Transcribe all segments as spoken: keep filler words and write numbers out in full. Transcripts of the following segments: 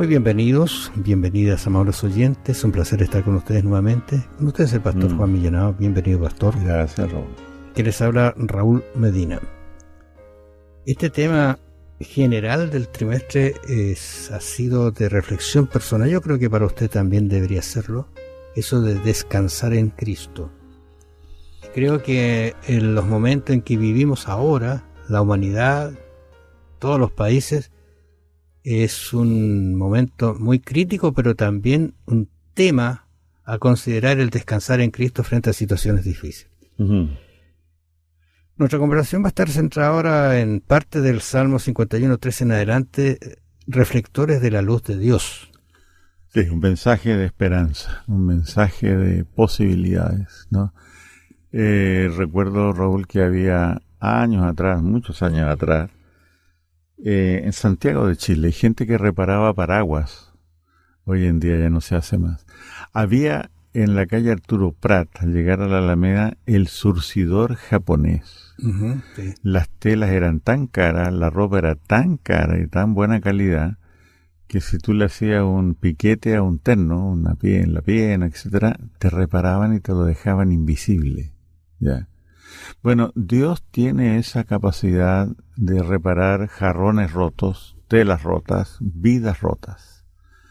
Muy bienvenidos, bienvenidas, amables oyentes. Un placer estar con ustedes nuevamente. Con ustedes el pastor mm. Juan Millanao. Bienvenido, pastor. Gracias, Raúl. Que les habla Raúl Medina. Este tema general del trimestre es, ha sido de reflexión personal. Yo creo que para usted también debería serlo. Eso de descansar en Cristo. Creo que en los momentos en que vivimos ahora, la humanidad, todos los países, es un momento muy crítico, pero también un tema a considerar el descansar en Cristo frente a situaciones difíciles. Uh-huh. Nuestra conversación va a estar centrada ahora en parte del Salmo cincuenta y uno, tres en adelante, reflectores de la luz de Dios. Sí, un mensaje de esperanza, un mensaje de posibilidades, ¿no? Eh, recuerdo, Raúl, que había años atrás, muchos años atrás, Eh, en Santiago de Chile, hay gente que reparaba paraguas. Hoy en día ya no se hace más. Había en la calle Arturo Prat, al llegar a la Alameda, el surcidor japonés. Uh-huh, sí. Las telas eran tan caras, la ropa era tan cara y tan buena calidad, que si tú le hacías un piquete a un terno, una pie en la pierna, etcétera, te reparaban y te lo dejaban invisible. Ya. Bueno, Dios tiene esa capacidad de reparar jarrones rotos, telas rotas, vidas rotas.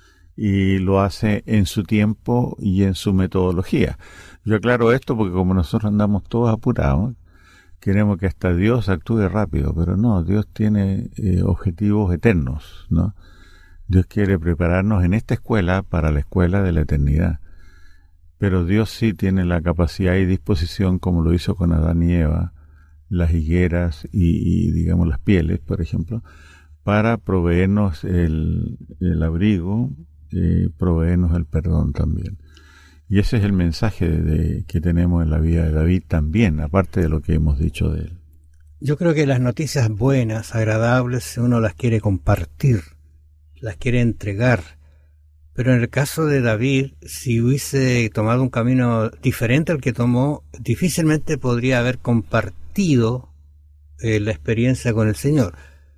Y lo hace en su tiempo y en su metodología. Yo aclaro esto porque como nosotros andamos todos apurados, queremos que hasta Dios actúe rápido, pero no, Dios tiene eh, objetivos eternos, ¿no? Dios quiere prepararnos en esta escuela para la escuela de la eternidad. Pero Dios sí tiene la capacidad y disposición, como lo hizo con Adán y Eva, las higueras y, y digamos las pieles, por ejemplo, para proveernos el, el abrigo, eh, proveernos el perdón también. Y ese es el mensaje de, que tenemos en la vida de David también, aparte de lo que hemos dicho de él. Yo creo que las noticias buenas, agradables, uno las quiere compartir, las quiere entregar. Pero en el caso de David, si hubiese tomado un camino diferente al que tomó, difícilmente podría haber compartido eh, la experiencia con el Señor.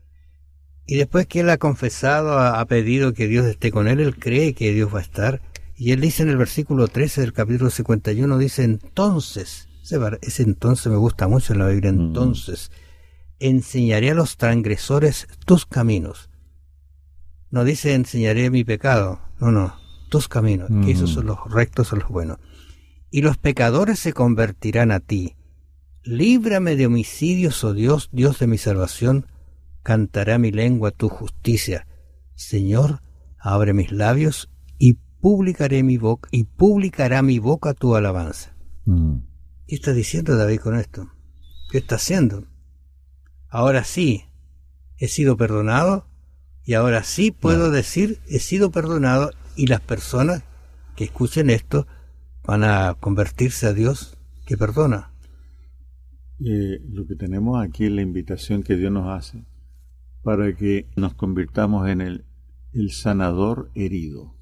Y después que él ha confesado, ha, ha pedido que Dios esté con él, él cree que Dios va a estar. Y él dice en el versículo trece del capítulo cincuenta y uno, dice, entonces, ese entonces me gusta mucho en la Biblia, entonces, enseñaré a los transgresores tus caminos. No dice enseñaré mi pecado, no, no, tus caminos, mm. que esos son los rectos, son los buenos. Y los pecadores se convertirán a ti. Líbrame de homicidios, oh Dios, Dios de mi salvación, cantará mi lengua tu justicia. Señor, abre mis labios y publicaré mi boca, y publicará mi boca tu alabanza. Mm. ¿Qué está diciendo David con esto? ¿Qué está haciendo? Ahora sí, he sido perdonado. Y ahora sí puedo no. decir, he sido perdonado, y las personas que escuchen esto van a convertirse a Dios que perdona. Eh, lo que tenemos aquí es la invitación que Dios nos hace para que nos convirtamos en el, el sanador herido.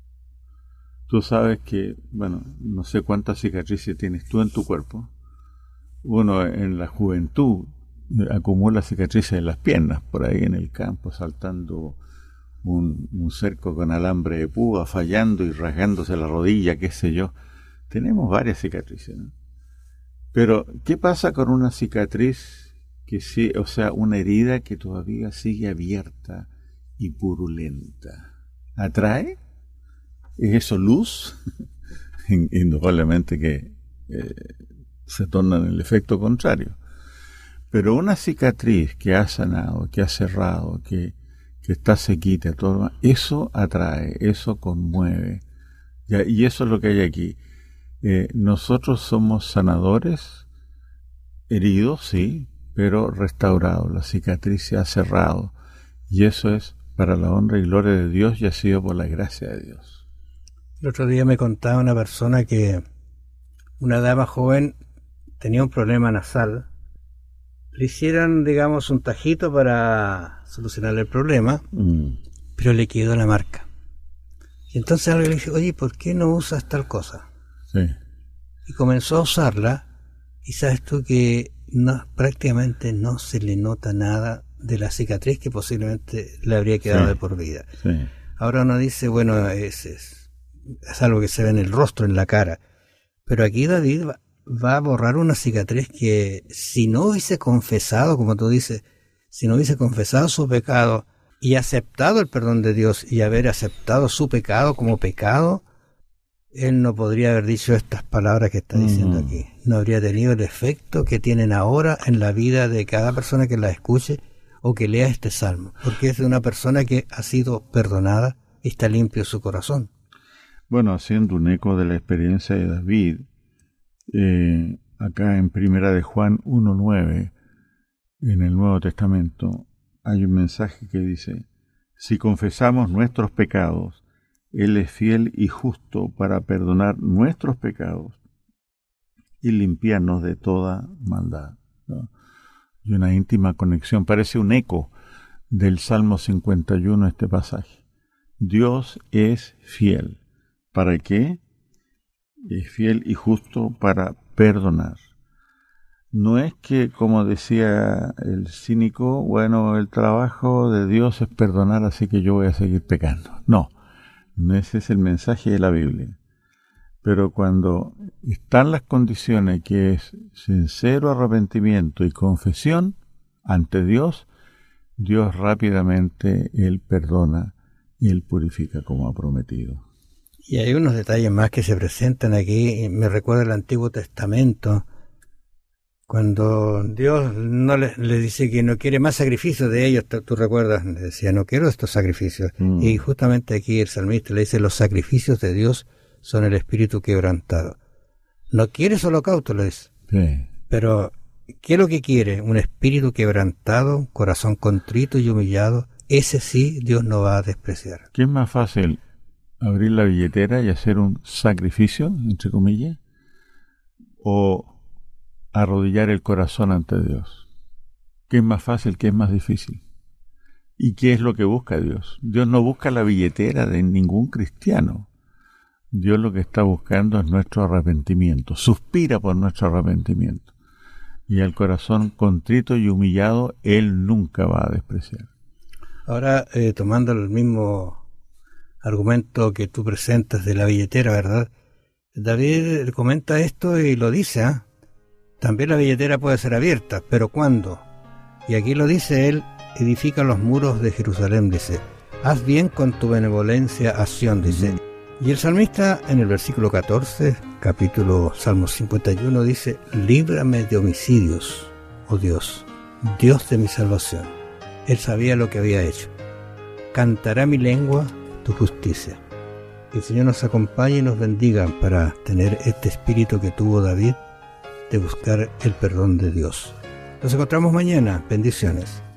Tú sabes que, bueno, no sé cuántas cicatrices tienes tú en tu cuerpo. Uno en la juventud acumula cicatrices en las piernas, por ahí en el campo, saltando un, un cerco con alambre de púa, fallando y rasgándose la rodilla, qué sé yo. Tenemos varias cicatrices, ¿no? Pero, ¿qué pasa con una cicatriz que sí, o sea, una herida que todavía sigue abierta y purulenta? ¿Atrae? ¿Es eso luz? Indudablemente que eh, se torna en el efecto contrario. Pero una cicatriz que ha sanado, que ha cerrado, que, que está sequita, todo, eso atrae, eso conmueve. Ya, y eso es lo que hay aquí. Eh, nosotros somos sanadores, heridos, sí, pero restaurados. La cicatriz se ha cerrado. Y eso es para la honra y gloria de Dios y ha sido por la gracia de Dios. El otro día me contaba una persona que una dama joven tenía un problema nasal. Le hicieron, digamos, un tajito para solucionar el problema, mm. pero le quedó la marca. Y entonces alguien le dice, oye, ¿por qué no usas tal cosa? Sí. Y comenzó a usarla, y sabes tú que no, prácticamente no se le nota nada de la cicatriz que posiblemente le habría quedado sí. de por vida. Sí. Ahora uno dice, bueno, es, es, es algo que se ve en el rostro, en la cara. Pero aquí David va, va a borrar una cicatriz que si no hubiese confesado, como tú dices, si no hubiese confesado su pecado y aceptado el perdón de Dios y haber aceptado su pecado como pecado, él no podría haber dicho estas palabras que está diciendo mm. aquí. No habría tenido el efecto que tienen ahora en la vida de cada persona que la escuche o que lea este salmo, porque es de una persona que ha sido perdonada y está limpio su corazón. Bueno, haciendo un eco de la experiencia de David, eh, acá en Primera de Juan uno nueve, en el Nuevo Testamento, hay un mensaje que dice: si confesamos nuestros pecados, Él es fiel y justo para perdonar nuestros pecados y limpiarnos de toda maldad, ¿no? Y una íntima conexión, parece un eco del Salmo cincuenta y uno este pasaje. Dios es fiel. ¿Para qué? Es fiel y justo para perdonar. No es que, como decía el cínico, bueno, el trabajo de Dios es perdonar, así que yo voy a seguir pecando. No, no ese es el mensaje de la Biblia. Pero cuando están las condiciones, que es sincero arrepentimiento y confesión ante Dios, Dios rápidamente Él perdona y Él purifica como ha prometido. Y hay unos detalles más que se presentan aquí. Me recuerda el Antiguo Testamento, cuando Dios no le, le dice que no quiere más sacrificios de ellos. Tú, tú recuerdas, le decía, no quiero estos sacrificios. Mm. Y justamente aquí el salmista le dice, los sacrificios de Dios son el espíritu quebrantado. No quieres holocausto, le dice. Sí. Pero, ¿qué es lo que quiere? Un espíritu quebrantado, un corazón contrito y humillado. Ese sí Dios no va a despreciar. ¿Qué es más fácil? ¿Abrir la billetera y hacer un sacrificio, entre comillas? ¿O arrodillar el corazón ante Dios? ¿Qué es más fácil? ¿Qué es más difícil? ¿Y qué es lo que busca Dios? Dios no busca la billetera de ningún cristiano. Dios lo que está buscando es nuestro arrepentimiento, suspira por nuestro arrepentimiento. Y al corazón contrito y humillado, Él nunca va a despreciar. Ahora, eh, tomando el mismo argumento que tú presentas de la billetera, ¿verdad? David comenta esto y lo dice, ¿ah? ¿eh? También la billetera puede ser abierta, pero ¿cuándo? Y aquí lo dice él, edifica los muros de Jerusalén, dice. Haz bien con tu benevolencia a Sión, dice. Y el salmista en el versículo catorce, capítulo Salmo cincuenta y uno, dice, líbrame de homicidios, oh Dios, Dios de mi salvación. Él sabía lo que había hecho. Cantará mi lengua tu justicia. Que el Señor nos acompañe y nos bendiga para tener este espíritu que tuvo David de buscar el perdón de Dios. Nos encontramos mañana. Bendiciones.